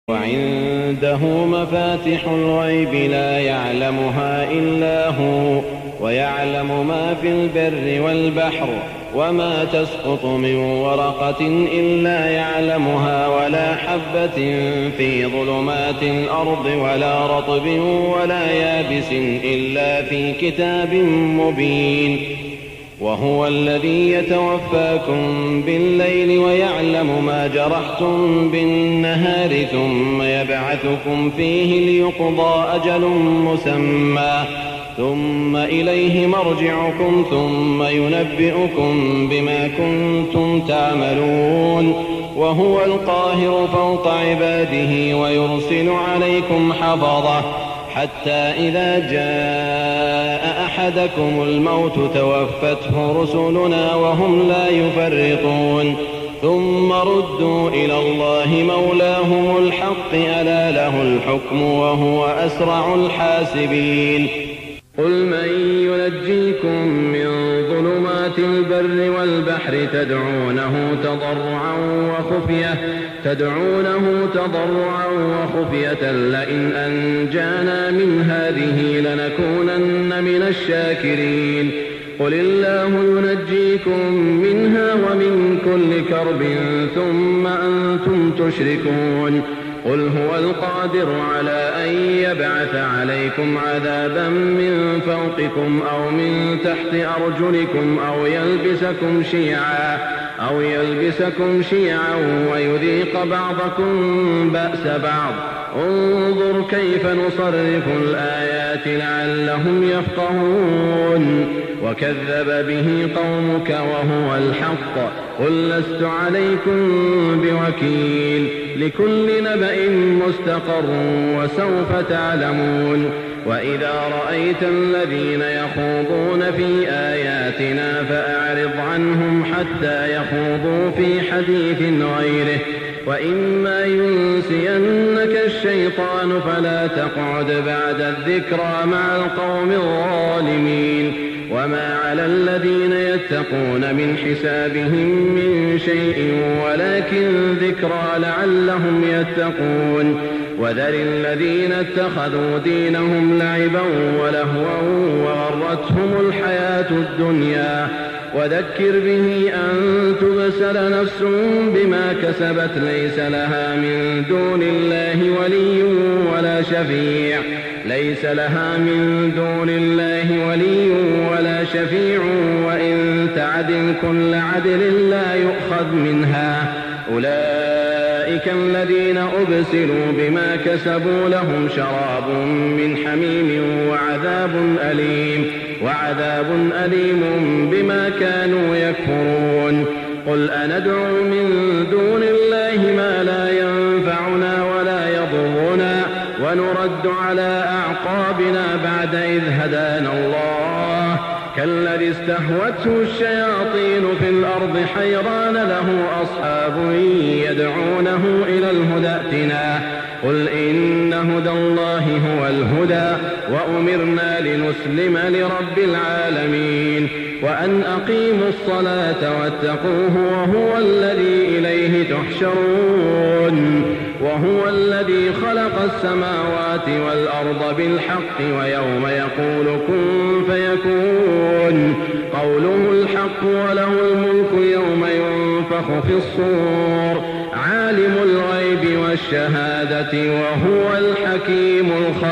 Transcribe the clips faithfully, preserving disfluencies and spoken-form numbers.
وعنده مفاتح الغيب لا يعلمها إلا هو ويعلم ما في البر والبحر وما تسقط من ورقة إلا يعلمها ولا حبة في ظلمات الأرض ولا رطب ولا يابس إلا في كتاب مبين. وهو الذي يتوفاكم بالليل ويعلم ما جرحتم بالنهار ثم يبعثكم فيه ليقضى أجل مسمى ثم إليه مرجعكم ثم ينبئكم بما كنتم تعملون. وهو القاهر فوق عباده ويرسل عليكم حفظة حتى إذا جاء أحدكم الموت توفته رسلنا وهم لا يفرطون ثم ردوا إلى الله مولاهم الحق ألا له الحكم وهو أسرع الحاسبين. قل من ينجيكم من ظلمات البر والبحر تدعونه تضرعا وخفية تدعونه تضرعا وخفية لئن أنجانا من هذه لنكونن من الشاكرين. قل الله ينجيكم منها ومن كل كرب ثم أنتم تشركون. قل هو القادر على أن يبعث عليكم عذابا من فوقكم أو من تحت أرجلكم أو يلبسكم شيعا أو يلبسكم شيعا ويذيق بعضكم بأس بعض. انظر كيف نصرف الآيات لعلهم يفقهون. وكذب به قومك وهو الحق قل لست عليكم بوكيل لكل نبأ مستقر وسوف تعلمون. وإذا رأيت الذين يخوضون في آياتنا فأعرض عنهم حتى يخوضوا في حديث غيره وإما ينسينك الشيطان فلا تقعد بعد الذكرى مع القوم الظالمين. وما على الذين يتقون من حسابهم من شيء ولكن ذكرى لعلهم يتقون. وذر الذين اتخذوا دينهم لعبا ولهوا وغرتهم الحياة الدنيا وذكر به أن تبسل نفس بما كسبت ليس لها من دون الله ولي ولا شفيع ليس لها من دون الله ولي ولا شفيع وإن تعدل كل عدل لا يؤخذ منها. أولئك الذين أبسلوا بما كسبوا لهم شراب من حميم وعذاب أليم وعذاب أليم بما كانوا يكفرون. قل أندعو من دون الله ما لا ينفعنا ولا يضرنا ونرد على أعقابنا بعد إذ هدانا الله كالذي استهوته الشياطين في الأرض حيران له أصحاب يدعونه إلى الهدى ائتنا. قل إن هدى الله هو الهدى وأمرنا لنسلم لرب العالمين وأن أقيموا الصلاة واتقوه وهو الذي إليه تحشرون. وهو الذي خلق السماوات والأرض بالحق ويوم يقول كن فيكون قوله الحق وله الملك يوم ينفخ في الصور عالم الغيب والشهادة وهو الحكيم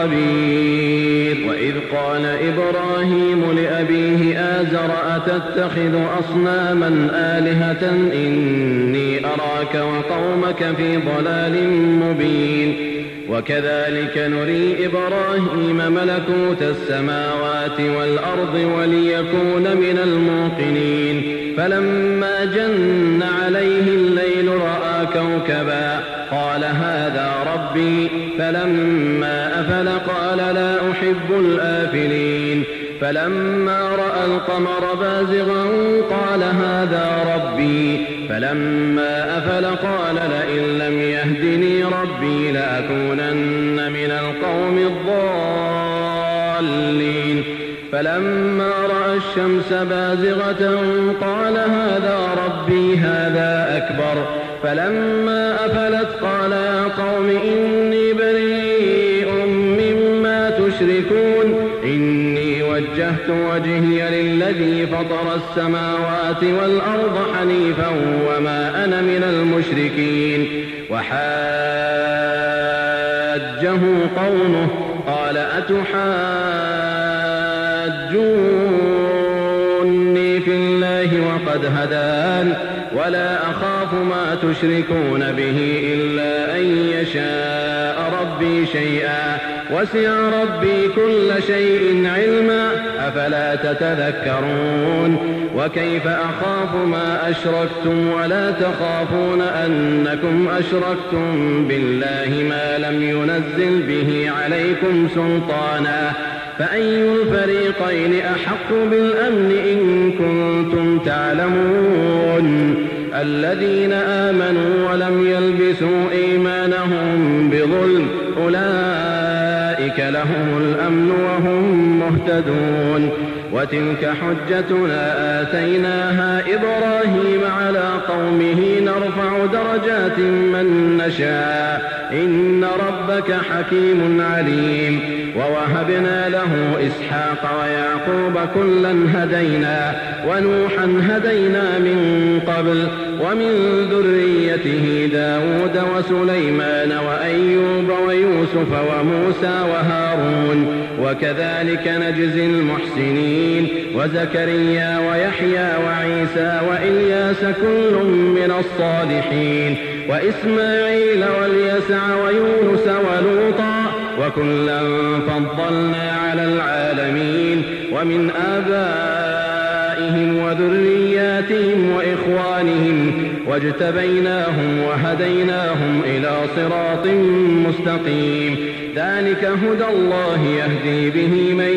الخبير. وإذ قال إبراهيم لأبيه آزر أتتخذ أصناما آلهة إني أراك وقومك في ضلال مبين. وكذلك نري إبراهيم ملكوت السماوات والأرض وليكون من الموقنين فلما جن عليه الليل رأى كوكبا قال هذا ربي فلما أفل قال لا أحب الآفلين. فلما رأى القمر بازغا قال هذا ربي فلما أفل قال لئن لم يهدني ربي لأكونن من القوم الضالين. فلما رأى الشمس بازغة قال هذا ربي هذا أكبر. فلما أفلت قال يا قوم إن وجهي للذي فطر السماوات والأرض حنيفا وما أنا من المشركين. وحاجه قومه قال أتحاجوني في الله وقد هدان ولا أخاف ما تشركون به إلا أن يشاء ربي شيئا وسع ربي كل شيء علما أفلا تتذكرون. وكيف أخاف ما أشركتم ولا تخافون أنكم أشركتم بالله ما لم ينزل به عليكم سلطانا فأي الفريقين أحق بالأمن إن كنتم تعلمون. الذين آمنوا ولم يلبسوا إيمانهم بظلم أولئك لهم الأمن وهم مهتدون. وتلك حجتنا آتيناها إبراهيم على قومه نرفع درجات من نشاء إن ربك حكيم عليم. ووهبنا له إسحاق ويعقوب كلا هدينا ونوحا هدينا من قبل ومن ذريته داود وسليمان وأيوب ويوسف وموسى وهارون وكذلك نجزي المحسنين. وزكريا ويحيى وعيسى وإلياس كل من الصالحين وإسماعيل واليسع ويونس ولوطا وكلا فضلنا على العالمين. ومن آبائهم وذرياتهم وإخوانهم واجتبيناهم وهديناهم إلى صراط مستقيم. ذلك هدى الله يهدي به من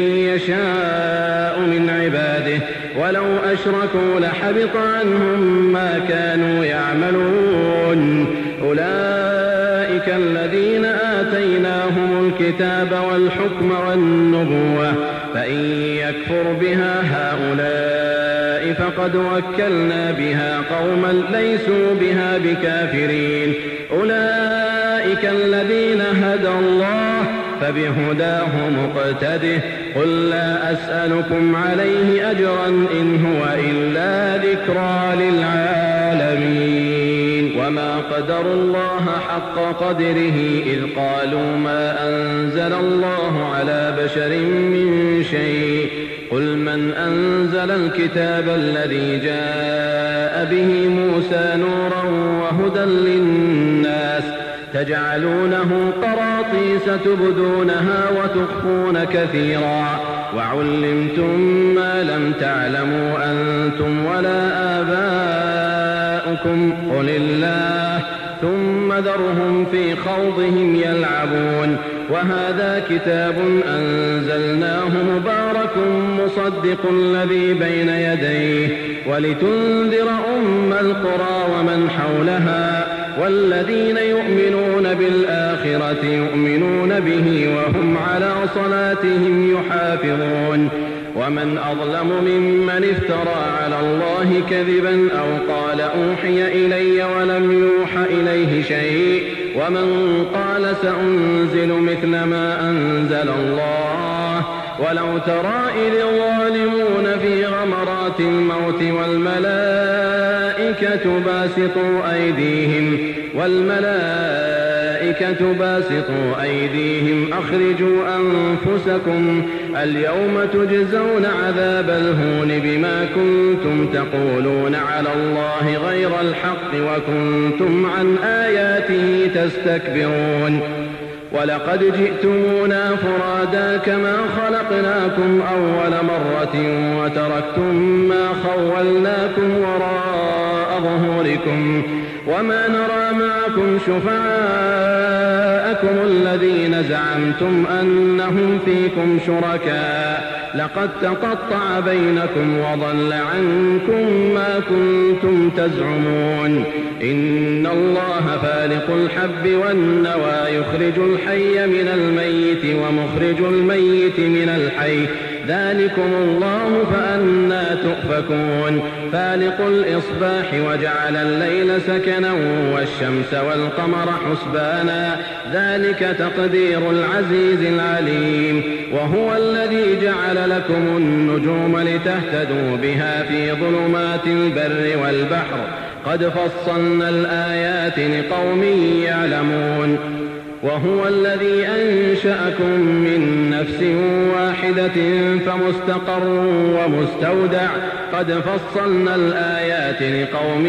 يشاء من عباده ولو أشركوا لحبط عنهم ما كانوا يعملون. أولئك الذين آتيناهم الكتاب والحكم والنبوة فإن يكفر بها هؤلاء فقد وكلنا بها قوما ليسوا بها بكافرين. أولئك الذين هدى الله فبهداه مقتده. قل لا أسألكم عليه أجرا إن هو إلا ذكرى للعالمين. وما قدروا الله حق قدره إذ قالوا ما أنزل الله على بشر من شيء. قل من أنزل الكتاب الذي جاء به موسى نورا وهدى للناس تجعلونه قراطيس تبدونها وتخفون كثيرا وعلمتم ما لم تعلموا أنتم ولا آباؤكم قل الله ثم ذرهم في خوضهم يلعبون. وهذا كتاب أنزلناه مبارك مصدق الذي بين يديه ولتنذر أم القرى ومن حولها والذين يؤمنون بالآخرة يؤمنون به وهم على صلاتهم يحافظون. ومن أظلم ممن افترى على الله كذبا أو قال أوحي إلي ولم يوحى إليه شيء ومن قال سأنزل مثل ما أنزل الله. ولو ترى إذ الظالمون في غمرات الموت والملائكة باسطوا أيديهم والملائكة باسطوا أيديهم أخرجوا أنفسكم اليوم تجزون عذاب الهون بما كنتم تقولون على الله غير الحق وكنتم عن آياته تستكبرون. ولقد جئتمونا فرادا كما خلقناكم أول مرة وتركتم ما خولناكم وراء ظهوركم وما نرى معكم شفعاءكم الذين زعمتم أنهم فيكم شركاء لقد تقطع بينكم وضل عنكم ما كنتم تزعمون. إن الله فالق الحب والنوى يخرج الحي من الميت ومخرج الميت من الحي ذلكم الله فأنى تؤفكون فالق الإصباح وجعل الليل سكنا والشمس والقمر حسبانا ذلك تقدير العزيز العليم وهو الذي جعل لكم النجوم لتهتدوا بها في ظلمات البر والبحر قد فصلنا الآيات لقوم يعلمون وهو الذي أنشأكم من نفس واحدة فمستقر ومستودع قد فصلنا الآيات لقوم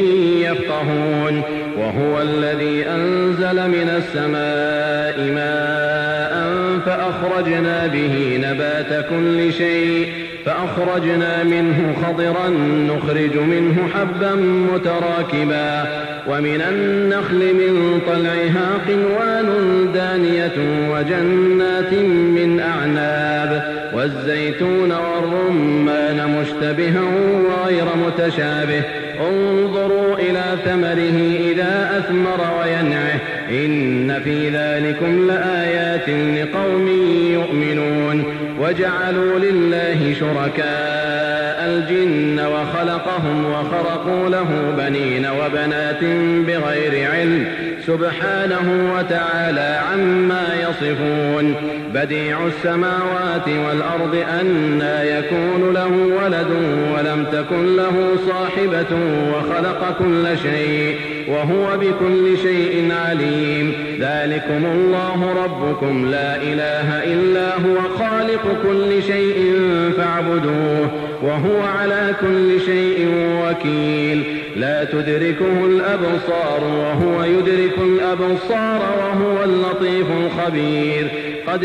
يفقهون وهو الذي أنزل من السماء ماء فأخرجنا به نبات كل شيء فأخرجنا منه خضرا نخرج منه حبا متراكبا ومن النخل من طلعها قنوان دانية وجنات من أعناب والزيتون والرمان مشتبها وغير متشابه انظروا إلى ثمره إذا أثمر وينعه إن في ذلكم لآيات لقوم يؤمنون وجعلوا لله شركاء الجن وخلقهم وخرقوا له بنين وبنات بغير علم سبحانه وتعالى عما يصفون بديع السماوات والأرض أنى يكون له ولد ولم تكن له صاحبة وخلق كل شيء وهو بكل شيء عليم ذلكم الله ربكم لا إله إلا هو خالق كل شيء فاعبدوه وهو على كل شيء وكيل لا تدركه الأبصار وهو يدرك الأبصار وهو اللطيف الخبير قد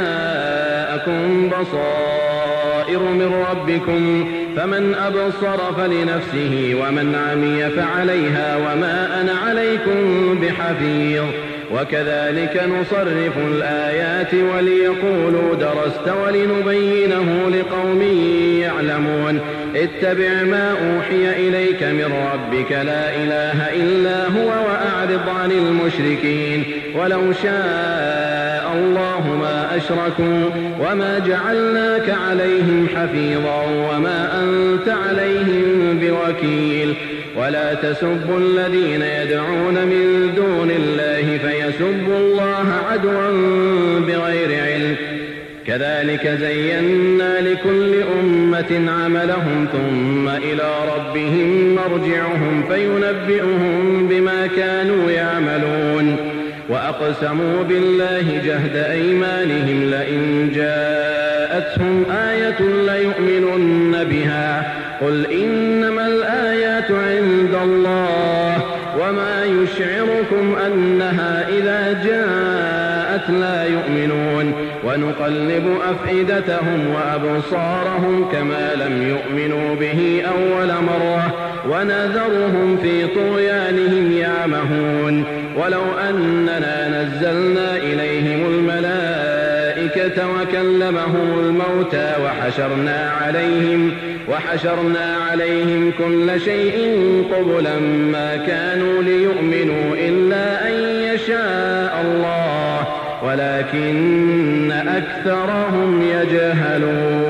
جاءكم بصائر من ربكم فمن أبصر فلنفسه ومن عمي فعليها وما أنا عليكم بحفيظ وكذلك نصرف الآيات وليقولوا درست ولنبينه لقوم يعلمون اتبع ما أوحي إليك من ربك لا إله إلا هو وأعرض عن المشركين ولو شاء الله ما أشركوا وما جعلناك عليهم حفيظا وما أنت عليهم بوكيل ولا تسبوا الذين يدعون من دون الله فيسبوا الله عدوا بغير علم كذلك زينا لكل أمة عملهم ثم إلى ربهم مرجعهم فينبئهم بما كانوا يعملون وأقسموا بالله جهد أيمانهم لئن جاءتهم آية ليؤمنن بها قل إنما الآيات عند الله وما يشعركم أنها إذا جاءت لا يؤمنون ونقلب أفئدتهم وأبصارهم كما لم يؤمنوا به أول مرة ونذرهم في طغيانهم يعمهون ولو أننا نزلنا إليهم الملائكة وكلمهم الموتى وحشرنا عليهم وحشرنا عليهم كل شيء قبلا ما كانوا ليؤمنوا إلا أن يشاء الله ولكن أكثرهم يجهلون